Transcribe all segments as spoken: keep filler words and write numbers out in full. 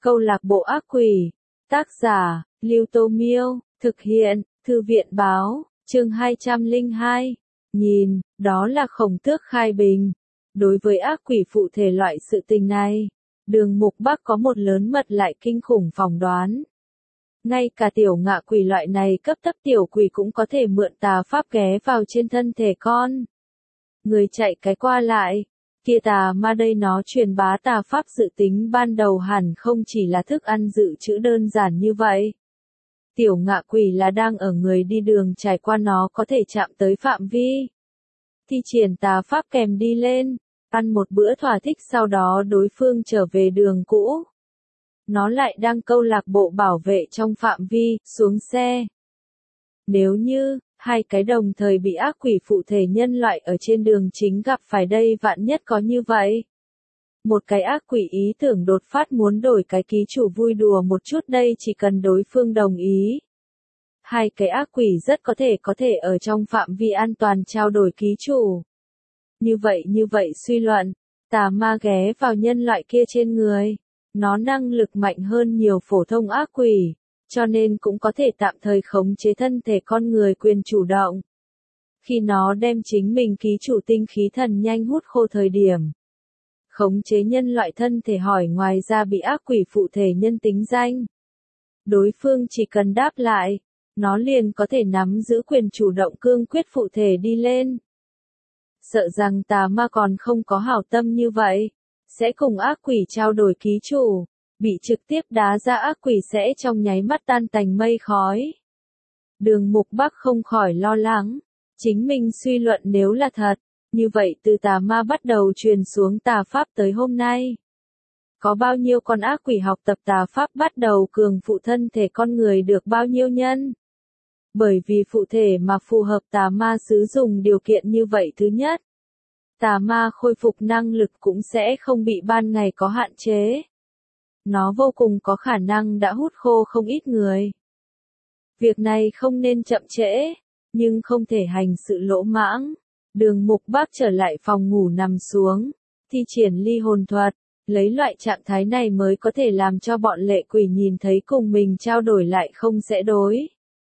Câu lạc bộ ác quỷ. Tác giả, Lưu Tô Miêu. Thực hiện, Thư viện Báo. Chương hai trăm lẻ hai. Nhìn, đó là Khổng Tước khai bình. Đối với ác quỷ phụ thể loại sự tình này, Đường Mục Bắc có một lớn mật lại kinh khủng phỏng đoán. Ngay cả tiểu ngạ quỷ loại này cấp thấp tiểu quỷ cũng có thể mượn tà pháp ghé vào trên thân thể con người chạy cái qua lại. Kia tà ma đây nó truyền bá tà pháp dự tính ban đầu hẳn không chỉ là thức ăn dự trữ đơn giản như vậy. Tiểu ngạ quỷ là đang ở người đi đường trải qua nó có thể chạm tới phạm vi. Thi triển tà pháp kèm đi lên, ăn một bữa thỏa thích sau đó đối phương trở về đường cũ. Nó lại đang câu lạc bộ bảo vệ trong phạm vi, xuống xe. Nếu như, hai cái đồng thời bị ác quỷ phụ thể nhân loại ở trên đường chính gặp phải đây vạn nhất có như vậy. Một cái ác quỷ ý tưởng đột phát muốn đổi cái ký chủ vui đùa một chút đây chỉ cần đối phương đồng ý. Hai cái ác quỷ rất có thể có thể ở trong phạm vi an toàn trao đổi ký chủ. Như vậy như vậy suy luận, tà ma ghé vào nhân loại kia trên người. Nó năng lực mạnh hơn nhiều phổ thông ác quỷ, cho nên cũng có thể tạm thời khống chế thân thể con người quyền chủ động. Khi nó đem chính mình ký chủ tinh khí thần nhanh hút khô thời điểm, khống chế nhân loại thân thể hỏi ngoài ra bị ác quỷ phụ thể nhân tính danh. Đối phương chỉ cần đáp lại, nó liền có thể nắm giữ quyền chủ động cương quyết phụ thể đi lên. Sợ rằng tà ma còn không có hảo tâm như vậy, sẽ cùng ác quỷ trao đổi ký chủ, bị trực tiếp đá ra ác quỷ sẽ trong nháy mắt tan tành mây khói. Đường Mục Bắc không khỏi lo lắng, chính mình suy luận nếu là thật, như vậy từ tà ma bắt đầu truyền xuống tà pháp tới hôm nay. Có bao nhiêu con ác quỷ học tập tà pháp bắt đầu cường phụ thân thể con người được bao nhiêu nhân? Bởi vì phụ thể mà phù hợp tà ma sử dụng điều kiện như vậy thứ nhất. Tà ma khôi phục năng lực cũng sẽ không bị ban ngày có hạn chế. Nó vô cùng có khả năng đã hút khô không ít người. Việc này không nên chậm trễ, nhưng không thể hành sự lỗ mãng. Đường Mục Bắc trở lại phòng ngủ nằm xuống, thi triển ly hồn thuật, lấy loại trạng thái này mới có thể làm cho bọn lệ quỷ nhìn thấy cùng mình trao đổi lại không sẽ đối.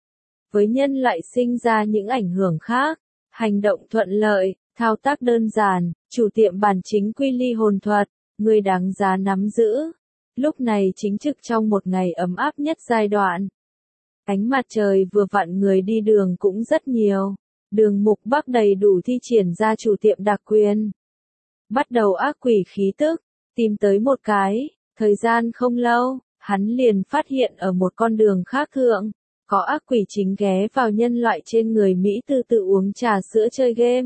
Với nhân loại sinh ra những ảnh hưởng khác, hành động thuận lợi. Thao tác đơn giản, chủ tiệm bản chính quy ly hồn thuật, người đáng giá nắm giữ. Lúc này chính trực trong một ngày ấm áp nhất giai đoạn. Ánh mặt trời vừa vặn người đi đường cũng rất nhiều. Đường Mục Bắc đầy đủ thi triển ra chủ tiệm đặc quyền. Bắt đầu ác quỷ khí tức, tìm tới một cái, thời gian không lâu, hắn liền phát hiện ở một con đường khác thượng. Có ác quỷ chính ghé vào nhân loại trên người Mỹ từ từ uống trà sữa chơi game.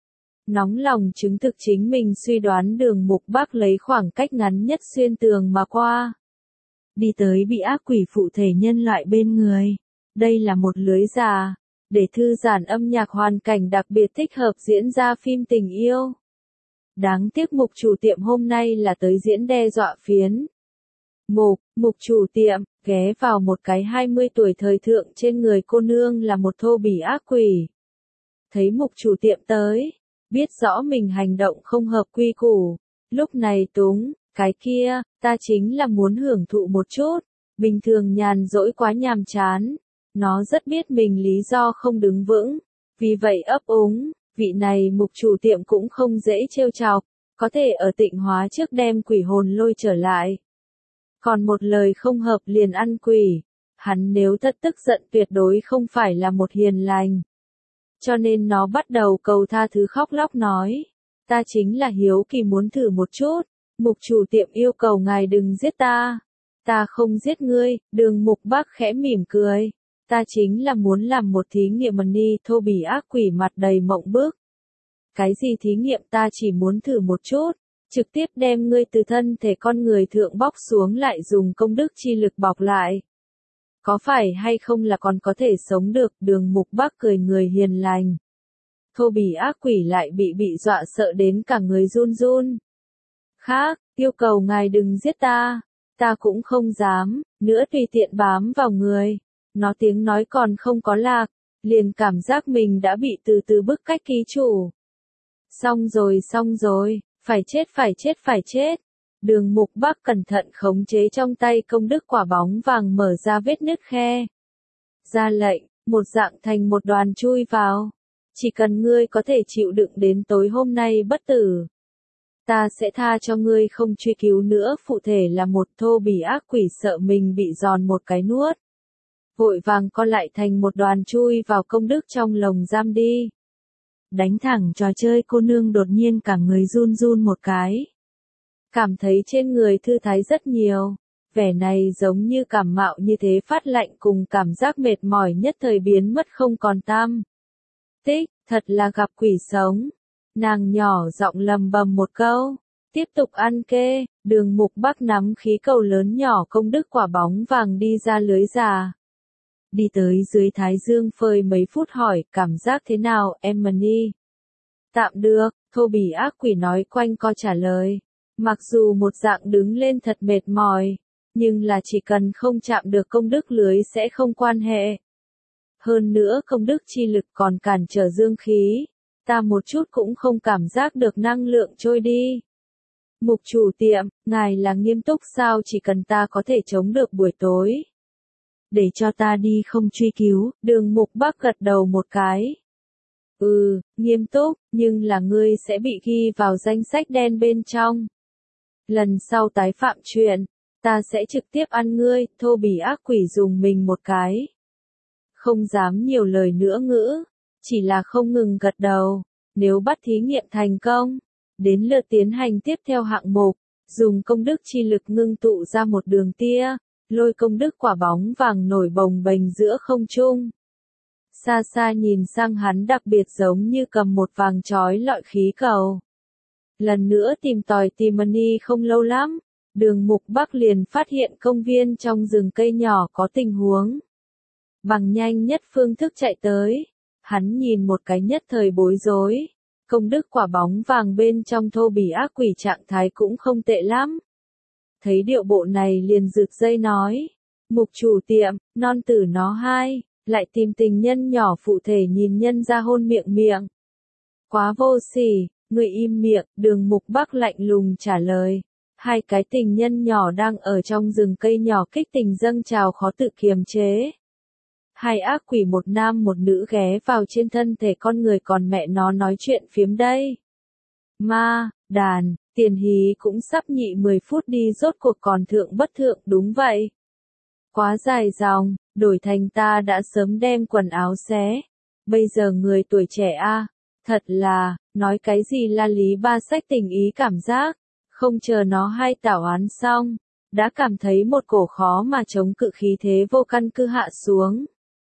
Nóng lòng chứng thực chính mình suy đoán Đường Mục Bắc lấy khoảng cách ngắn nhất xuyên tường mà qua. Đi tới bị ác quỷ phụ thể nhân loại bên người. Đây là một lưới già, để thư giãn âm nhạc hoàn cảnh đặc biệt thích hợp diễn ra phim tình yêu. Đáng tiếc mục chủ tiệm hôm nay là tới diễn đe dọa phiến. Mục, mục chủ tiệm, ghé vào một cái hai mươi tuổi thời thượng trên người cô nương là một thô bỉ ác quỷ. Thấy mục chủ tiệm tới. Biết rõ mình hành động không hợp quy củ, lúc này túng, cái kia, ta chính là muốn hưởng thụ một chút, bình thường nhàn rỗi quá nhàm chán, nó rất biết mình lý do không đứng vững, vì vậy ấp úng, vị này mục chủ tiệm cũng không dễ trêu chọc, có thể ở tịnh hóa trước đem quỷ hồn lôi trở lại. Còn một lời không hợp liền ăn quỷ, hắn nếu thật tức giận tuyệt đối không phải là một hiền lành. Cho nên nó bắt đầu cầu tha thứ khóc lóc nói. Ta chính là hiếu kỳ muốn thử một chút. Mục chủ tiệm yêu cầu ngài đừng giết ta. Ta không giết ngươi, Đường Mục Bắc khẽ mỉm cười. Ta chính là muốn làm một thí nghiệm mà ni thô bỉ ác quỷ mặt đầy mộng bức. Cái gì thí nghiệm ta chỉ muốn thử một chút. Trực tiếp đem ngươi từ thân thể con người thượng bóc xuống lại dùng công đức chi lực bọc lại. Có phải hay không là còn có thể sống được, Đường Mục Bắc cười người hiền lành. Thô bỉ ác quỷ lại bị bị dọa sợ đến cả người run run. Khác, yêu cầu ngài đừng giết ta, ta cũng không dám, nữa tùy tiện bám vào người. Nó tiếng nói còn không có lạc, liền cảm giác mình đã bị từ từ bức cách ký chủ. Xong rồi xong rồi, phải chết phải chết phải chết. Đường Mục Bắc cẩn thận khống chế trong tay công đức quả bóng vàng mở ra vết nứt khe. Ra lệnh, một dạng thành một đoàn chui vào. Chỉ cần ngươi có thể chịu đựng đến tối hôm nay bất tử, ta sẽ tha cho ngươi không truy cứu nữa. Phụ thể là một thô bỉ ác quỷ sợ mình bị giòn một cái nuốt. Vội vàng co lại thành một đoàn chui vào công đức trong lồng giam đi. Đánh thẳng trò chơi cô nương đột nhiên cả người run run một cái. Cảm thấy trên người thư thái rất nhiều. Vẻ này giống như cảm mạo như thế phát lạnh cùng cảm giác mệt mỏi nhất thời biến mất không còn tăm. Tích, thật là gặp quỷ sống. Nàng nhỏ giọng lầm bầm một câu. Tiếp tục ăn kê, Đường Mục Bắc nắm khí cầu lớn nhỏ công đức quả bóng vàng đi ra lưới già. Đi tới dưới thái dương phơi mấy phút hỏi cảm giác thế nào Emily? Tạm được, thô bỉ ác quỷ nói quanh co trả lời. Mặc dù một dạng đứng lên thật mệt mỏi, nhưng là chỉ cần không chạm được công đức lưới sẽ không quan hệ. Hơn nữa công đức chi lực còn cản trở dương khí, ta một chút cũng không cảm giác được năng lượng trôi đi. Mục chủ tiệm, ngài là nghiêm túc sao? Chỉ cần ta có thể chống được buổi tối, để cho ta đi không truy cứu. Đường Mục Bắc gật đầu một cái. Ừ, nghiêm túc, nhưng là ngươi sẽ bị ghi vào danh sách đen bên trong. Lần sau tái phạm chuyện, ta sẽ trực tiếp ăn ngươi. Thô bỉ ác quỷ dùng mình một cái. Không dám nhiều lời nữa ngữ, chỉ là không ngừng gật đầu. Nếu bắt thí nghiệm thành công, đến lượt tiến hành tiếp theo hạng mục, dùng công đức chi lực ngưng tụ ra một đường tia, lôi công đức quả bóng vàng nổi bồng bềnh giữa không trung. Xa xa nhìn sang hắn đặc biệt giống như cầm một vàng trói lọi khí cầu. Lần nữa tìm tòi Timony không lâu lắm, Đường Mục Bắc liền phát hiện công viên trong rừng cây nhỏ có tình huống. Bằng nhanh nhất phương thức chạy tới, hắn nhìn một cái nhất thời bối rối. Công đức quả bóng vàng bên trong thô bỉ ác quỷ trạng thái cũng không tệ lắm. Thấy điệu bộ này liền rực dây nói. Mục chủ tiệm, non tử nó hai, lại tìm tình nhân nhỏ phụ thể nhìn nhân ra hôn miệng miệng. Quá vô sỉ, người im miệng. Đường Mục Bắc lạnh lùng trả lời. Hai cái tình nhân nhỏ đang ở trong rừng cây nhỏ kích tình dâng trào khó tự kiềm chế. Hai ác quỷ một nam một nữ ghé vào trên thân thể con người còn mẹ nó nói chuyện phiếm đây. Ma, đàn, tiền hí cũng sắp nhị mười phút đi rốt cuộc còn thượng bất thượng đúng vậy. Quá dài dòng, đổi thành ta đã sớm đem quần áo xé. Bây giờ người tuổi trẻ a, thật là, nói cái gì la lý ba sách tình ý cảm giác, không chờ nó hai tảo án xong, đã cảm thấy một cổ khó mà chống cự khí thế vô căn cứ hạ xuống.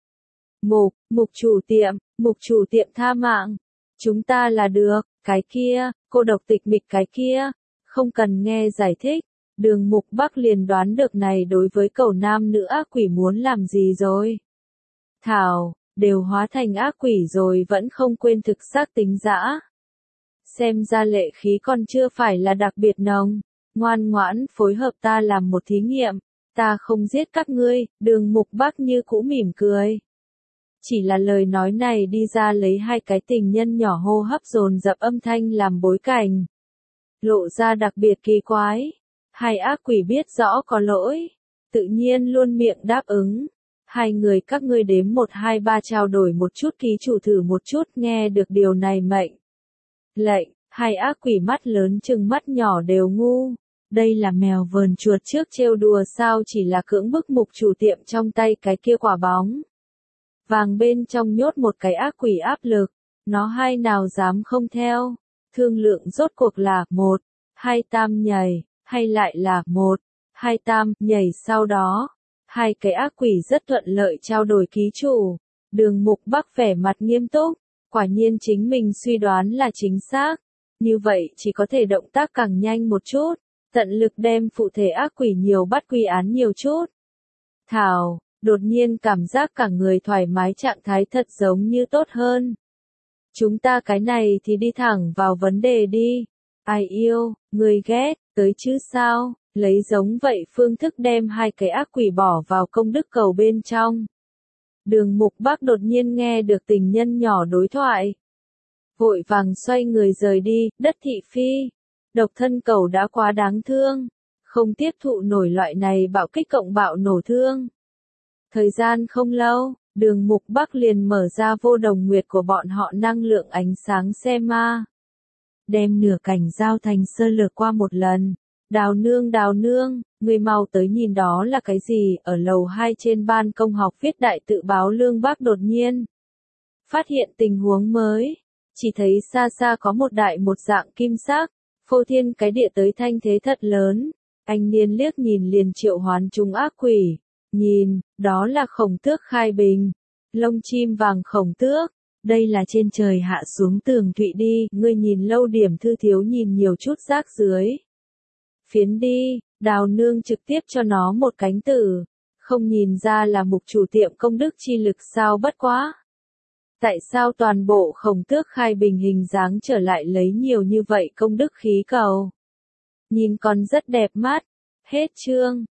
Mục, mục chủ tiệm, mục chủ tiệm tha mạng. Chúng ta là được, cái kia, cô độc tịch mịch cái kia. Không cần nghe giải thích, Đường Mục Bắc liền đoán được này đối với cầu nam nữ ác quỷ muốn làm gì rồi. Thảo, đều hóa thành ác quỷ rồi vẫn không quên thực xác tính dã. Xem ra lệ khí còn chưa phải là đặc biệt nồng. Ngoan ngoãn phối hợp ta làm một thí nghiệm. Ta không giết các ngươi. Đường Mục Bắc như cũ mỉm cười. Chỉ là lời nói này đi ra lấy hai cái tình nhân nhỏ hô hấp dồn dập âm thanh làm bối cảnh. Lộ ra đặc biệt kỳ quái. Hai ác quỷ biết rõ có lỗi. Tự nhiên luôn miệng đáp ứng. Hai người các ngươi đếm một hai ba trao đổi một chút ký chủ thử một chút nghe được điều này mệnh. Lệnh, hai ác quỷ mắt lớn chừng mắt nhỏ đều ngu. Đây là mèo vờn chuột trước trêu đùa sao chỉ là cưỡng bức mục chủ tiệm trong tay cái kia quả bóng. Vàng bên trong nhốt một cái ác quỷ áp lực, nó hai nào dám không theo, thương lượng rốt cuộc là một, hai tam nhảy, hay lại là một, hai tam nhảy sau đó, hai cái ác quỷ rất thuận lợi trao đổi ký chủ. Đường Mục Bắc vẻ mặt nghiêm túc, quả nhiên chính mình suy đoán là chính xác, như vậy chỉ có thể động tác càng nhanh một chút, tận lực đem phụ thể ác quỷ nhiều bắt quy án nhiều chút. Thảo, đột nhiên cảm giác cả người thoải mái trạng thái thật giống như tốt hơn. Chúng ta cái này thì đi thẳng vào vấn đề đi. Ai yêu, người ghét, tới chứ sao, lấy giống vậy phương thức đem hai cái ác quỷ bỏ vào công đức cầu bên trong. Đường Mục Bắc đột nhiên nghe được tình nhân nhỏ đối thoại. Vội vàng xoay người rời đi, Đất Thị Phi. Độc thân cầu đã quá đáng thương, không tiếp thụ nổi loại này bạo kích cộng bạo nổ thương. Thời gian không lâu, Đường Mục Bắc liền mở ra vô đồng nguyệt của bọn họ năng lượng ánh sáng xe ma. Đem nửa cảnh giao thành sơ lược qua một lần. Đào nương đào nương, người mau tới nhìn đó là cái gì, ở lầu hai trên ban công học viết đại tự báo Lương Bác đột nhiên phát hiện tình huống mới, chỉ thấy xa xa có một đại một dạng kim sắc, phô thiên cái địa tới thanh thế thật lớn, anh niên liếc nhìn liền triệu hoán chúng ác quỷ, nhìn, đó là Khổng Tước khai bình, lông chim vàng Khổng Tước, đây là trên trời hạ xuống tường thụy đi, ngươi nhìn lâu điểm thư thiếu nhìn nhiều chút rác dưới. Phiến đi, Đào nương trực tiếp cho nó một cánh tử, không nhìn ra là mục chủ tiệm công đức chi lực sao bất quá. Tại sao toàn bộ Khổng Tước khai bình hình dáng trở lại lấy nhiều như vậy công đức khí cầu? Nhìn còn rất đẹp mắt. Hết chương.